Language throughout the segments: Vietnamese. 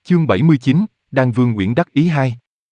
Chương 79, Đan Vương Uyển đắc ý 2.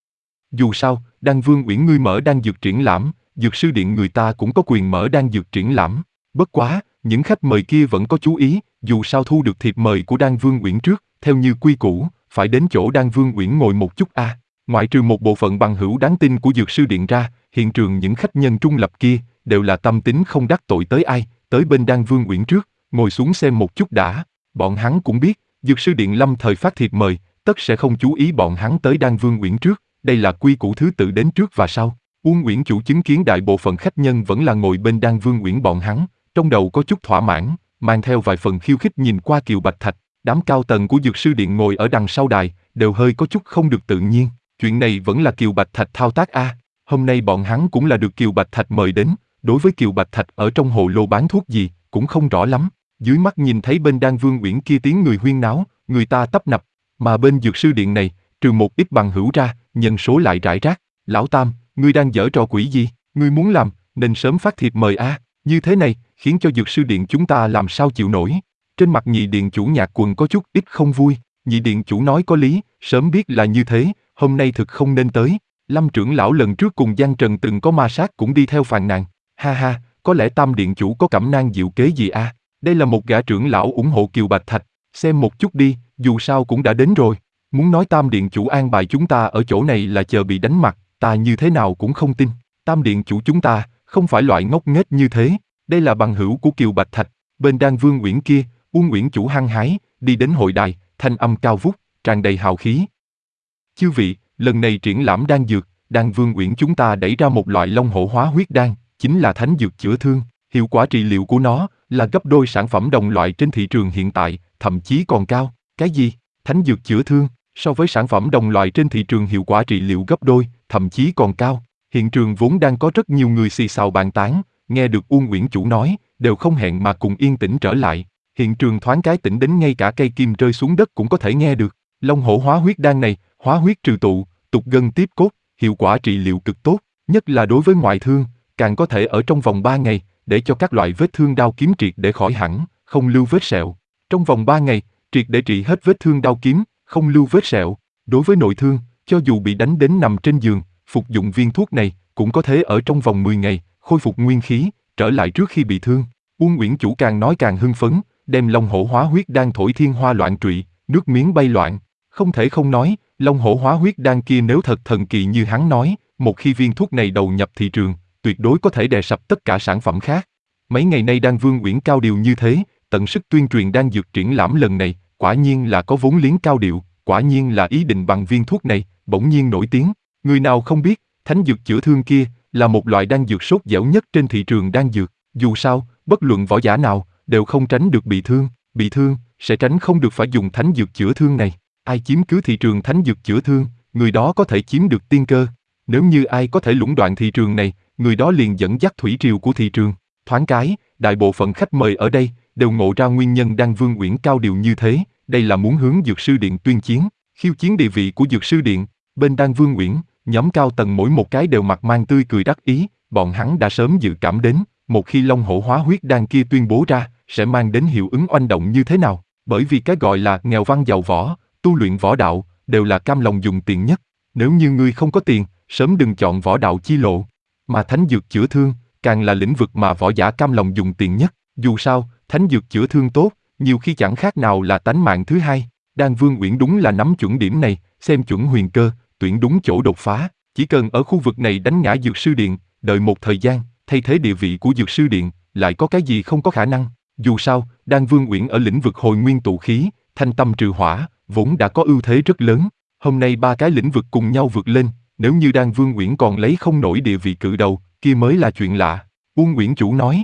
Dù sao, Đan Vương Uyển ngươi mở đan dược triển lãm, dược sư điện người ta cũng có quyền mở đan dược triển lãm. Bất quá, những khách mời kia vẫn có chú ý, dù sao thu được thiệp mời của Đan Vương Uyển trước, theo như quy củ, phải đến chỗ Đan Vương Uyển ngồi một chút a. Ngoại trừ một bộ phận bằng hữu đáng tin của dược sư điện ra, hiện trường những khách nhân trung lập kia đều là tâm tính không đắc tội tới ai, tới bên Đan Vương Uyển trước, ngồi xuống xem một chút đã. Bọn hắn cũng biết, dược sư điện lâm thời phát thiệp mời, tất sẽ không chú ý bọn hắn tới Đan Vương Uyển trước, đây là quy củ thứ tự đến trước và sau. Uông Uyển chủ chứng kiến đại bộ phận khách nhân vẫn là ngồi bên Đan Vương Uyển bọn hắn, trong đầu có chút thỏa mãn, mang theo vài phần khiêu khích nhìn qua Kiều Bạch Thạch, đám cao tầng của dược sư điện ngồi ở đằng sau đài, đều hơi có chút không được tự nhiên, chuyện này vẫn là Kiều Bạch Thạch thao tác a. Hôm nay bọn hắn cũng là được Kiều Bạch Thạch mời đến, đối với Kiều Bạch Thạch ở trong hồ lô bán thuốc gì, cũng không rõ lắm, dưới mắt nhìn thấy bên Đan Vương Uyển kia tiếng người huyên náo, người ta tấp nập, mà bên dược sư điện này, trừ một ít bằng hữu ra, nhân số lại rải rác. Lão Tam, ngươi đang giở trò quỷ gì? Ngươi muốn làm, nên sớm phát thiệp mời a. Như thế này, khiến cho dược sư điện chúng ta làm sao chịu nổi. Trên mặt nhị điện chủ Nhạc Quần có chút ít không vui, nhị điện chủ nói có lý, sớm biết là như thế, hôm nay thực không nên tới. Lâm trưởng lão lần trước cùng Giang Trần từng có ma sát cũng đi theo phàn nàn. Ha ha, có lẽ Tam điện chủ có cẩm nang diệu kế gì a? Đây là một gã trưởng lão ủng hộ Kiều Bạch Thạch, xem một chút đi, dù sao cũng đã đến rồi. Muốn nói Tam điện chủ an bài chúng ta ở chỗ này là chờ bị đánh mặt, ta như thế nào cũng không tin. Tam điện chủ chúng ta không phải loại ngốc nghếch như thế. Đây là bằng hữu của Kiều Bạch Thạch. Bên Đan Vương Uyển kia, Uông Uyển chủ hăng hái đi đến hội đài, thanh âm cao vút, tràn đầy hào khí. Chư vị, lần này triển lãm đan dược, Đan Vương Uyển chúng ta đẩy ra một loại long hổ hóa huyết đan, chính là thánh dược chữa thương. Hiệu quả trị liệu của nó là gấp đôi sản phẩm đồng loại trên thị trường hiện tại, thậm chí còn cao. Cái gì? Thánh dược chữa thương? So với sản phẩm đồng loại trên thị trường hiệu quả trị liệu gấp đôi, thậm chí còn cao. Hiện trường vốn đang có rất nhiều người xì xào bàn tán, nghe được Uông Uyển chủ nói, đều không hẹn mà cùng yên tĩnh trở lại. Hiện trường thoáng cái tĩnh đến ngay cả cây kim rơi xuống đất cũng có thể nghe được. Long hổ hóa huyết đan này, hóa huyết trừ tụ, tục gân tiếp cốt, hiệu quả trị liệu cực tốt, nhất là đối với ngoại thương, càng có thể ở trong vòng 3 ngày, để cho các loại vết thương đao kiếm triệt để khỏi hẳn, không lưu vết sẹo. Trong vòng 3 ngày, triệt để trị hết vết thương đao kiếm, không lưu vết sẹo. Đối với nội thương, cho dù bị đánh đến nằm trên giường, phục dụng viên thuốc này, cũng có thể ở trong vòng 10 ngày, khôi phục nguyên khí, trở lại trước khi bị thương. Uông Uyển chủ càng nói càng hưng phấn, đem long hổ hóa huyết đan thổi thiên hoa loạn trụy, nước miếng bay loạn. Không thể không nói, long hổ hóa huyết đan kia nếu thật thần kỳ như hắn nói, một khi viên thuốc này đầu nhập thị trường, tuyệt đối có thể đè sập tất cả sản phẩm khác. Mấy ngày nay Đan Vương Uyển cao điều như thế, tận sức tuyên truyền đan dược triển lãm lần này, quả nhiên là có vốn liếng cao điệu, quả nhiên là ý định bằng viên thuốc này, bỗng nhiên nổi tiếng. Người nào không biết, thánh dược chữa thương kia là một loại đan dược sốt dẻo nhất trên thị trường đan dược. Dù sao, bất luận võ giả nào đều không tránh được bị thương sẽ tránh không được phải dùng thánh dược chữa thương này. Ai chiếm cứ thị trường thánh dược chữa thương, người đó có thể chiếm được tiên cơ. Nếu như ai có thể lũng đoạn thị trường này, người đó liền dẫn dắt thủy triều của thị trường. Thoáng cái, đại bộ phận khách mời ở đây đều ngộ ra nguyên nhân Đan Vương Uyển cao điều như thế, đây là muốn hướng Dược sư điện tuyên chiến, khiêu chiến địa vị của Dược sư điện. Bên Đan Vương Uyển, nhóm cao tầng mỗi một cái đều mặt mang tươi cười đắc ý, bọn hắn đã sớm dự cảm đến, một khi long hổ hóa huyết đan kia tuyên bố ra, sẽ mang đến hiệu ứng oanh động như thế nào, bởi vì cái gọi là nghèo văn giàu võ, tu luyện võ đạo, đều là cam lòng dùng tiền nhất. Nếu như ngươi không có tiền, sớm đừng chọn võ đạo chi lộ. Mà thánh dược chữa thương, càng là lĩnh vực mà võ giả cam lòng dùng tiền nhất. Dù sao, thánh dược chữa thương tốt, nhiều khi chẳng khác nào là tánh mạng thứ hai. Đan Vương Uyển đúng là nắm chuẩn điểm này, xem chuẩn huyền cơ, tuyển đúng chỗ đột phá. Chỉ cần ở khu vực này đánh ngã Dược sư điện, đợi một thời gian, thay thế địa vị của Dược sư điện, lại có cái gì không có khả năng. Dù sao, Đan Vương Uyển ở lĩnh vực hồi nguyên tụ khí, thanh tâm trừ hỏa, vốn đã có ưu thế rất lớn. Hôm nay 3 cái lĩnh vực cùng nhau vượt lên, nếu như Đan Vương Uyển còn lấy không nổi địa vị cự đầu, kia mới là chuyện lạ. Uông Uyển chủ nói.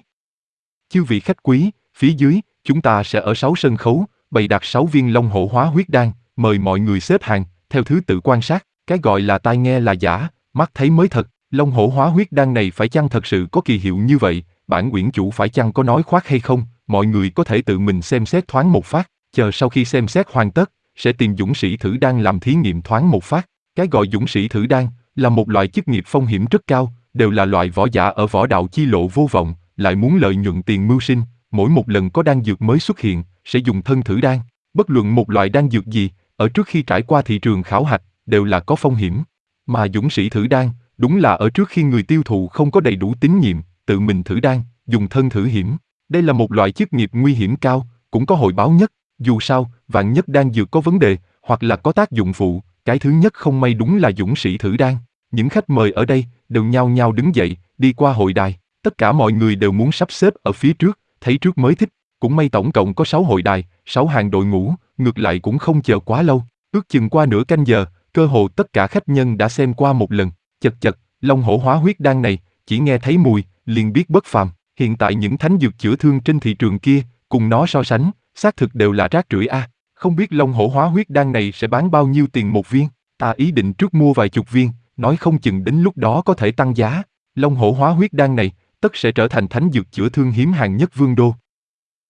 Chư vị khách quý, phía dưới, chúng ta sẽ ở 6 sân khấu, bày đặt 6 viên long hổ hóa huyết đan, mời mọi người xếp hàng, theo thứ tự quan sát. Cái gọi là tai nghe là giả, mắt thấy mới thật. Long hổ hóa huyết đan này phải chăng thật sự có kỳ hiệu như vậy, bản Uyển chủ phải chăng có nói khoác hay không, mọi người có thể tự mình xem xét thoáng một phát, chờ sau khi xem xét hoàn tất, sẽ tìm dũng sĩ thử đan làm thí nghiệm thoáng một phát. Cái gọi dũng sĩ thử đan là một loại chức nghiệp phong hiểm rất cao, đều là loại võ giả ở võ đạo chi lộ vô vọng, lại muốn lợi nhuận tiền mưu sinh, mỗi một lần có đan dược mới xuất hiện, sẽ dùng thân thử đan. Bất luận một loại đan dược gì, ở trước khi trải qua thị trường khảo hạch, đều là có phong hiểm. Mà dũng sĩ thử đan, đúng là ở trước khi người tiêu thụ không có đầy đủ tín nhiệm, tự mình thử đan, dùng thân thử hiểm. Đây là một loại chức nghiệp nguy hiểm cao, cũng có hồi báo nhất. Dù sao, vạn nhất đan dược có vấn đề, hoặc là có tác dụng phụ, cái thứ nhất không may đúng là dũng sĩ thử đan. Những khách mời ở đây đều nhao nhao đứng dậy, đi qua hội đài. Tất cả mọi người đều muốn sắp xếp ở phía trước, thấy trước mới thích. Cũng may tổng cộng có 6 hội đài, 6 hàng đội ngũ, ngược lại cũng không chờ quá lâu. Ước chừng qua nửa canh giờ, cơ hồ tất cả khách nhân đã xem qua một lần. Chật chật, long hổ hóa huyết đan này, chỉ nghe thấy mùi, liền biết bất phàm. Hiện tại những thánh dược chữa thương trên thị trường kia, cùng nó so sánh, xác thực đều là rác rưởi a. Không biết long hổ hóa huyết đan này sẽ bán bao nhiêu tiền một viên? Ta ý định trước mua vài chục viên, nói không chừng đến lúc đó có thể tăng giá. Long hổ hóa huyết đan này, tất sẽ trở thành thánh dược chữa thương hiếm hàng nhất vương đô.